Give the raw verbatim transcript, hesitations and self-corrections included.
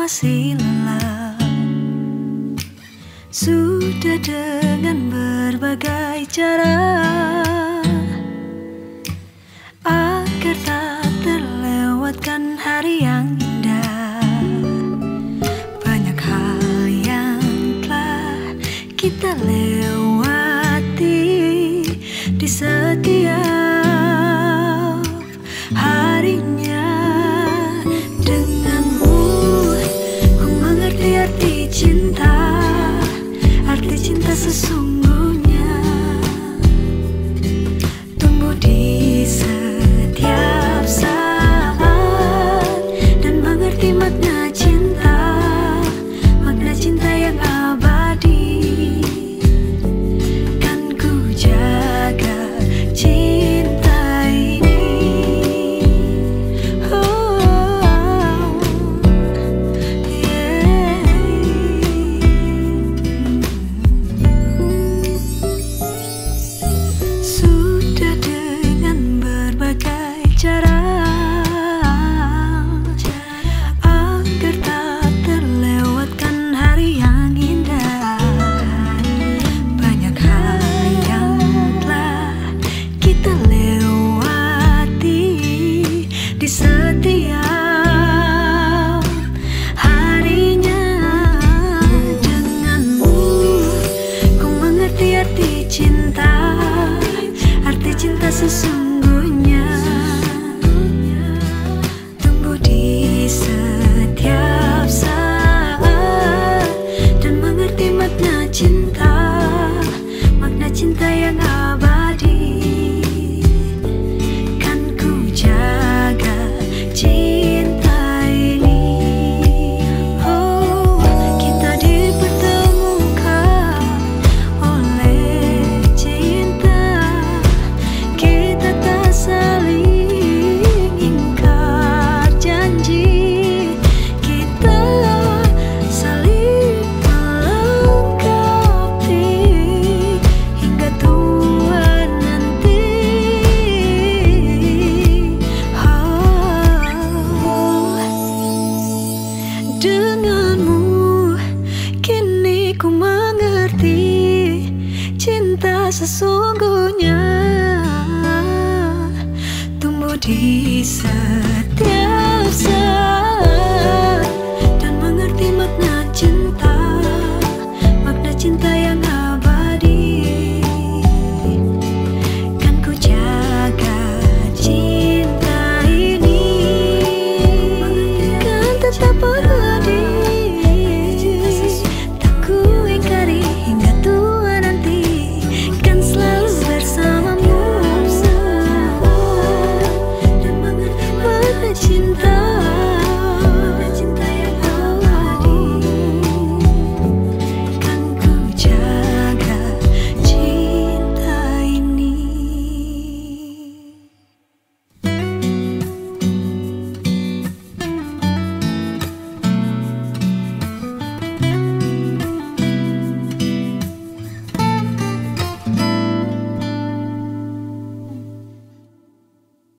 masih lelah. Sudah dengan berbagai cara agar tak terlewatkan hari yang indah. Banyak hal yang telah kita lewati di setiap harinya. Denganmu ku mengerti arti cinta, arti cinta sesungguhnya tumbuh di setiap saat, dan mengerti makna cinta, makna cinta yang abadi. Kan ku jaga cinta ini. Oh, yeah. Sudah dengan berbagai cara agar tak terlewatkan hari yang indah. Banyak hal yang telah kita lewati di setiap harinya. Denganmu ku mengerti arti cinta, arti cinta sesungguhnya tumbuh di setiap saat, dan mengerti makna cinta, makna cinta yang abadi. Kan ku jaga cinta ini. Oh, kita dipertemukan oleh cinta. Kita tak saling ingkar janji, kita saling melengkapi hingga tua nanti. Oh, denganmu kini ku mengerti cinta sesungguhnya tumbuh di sana.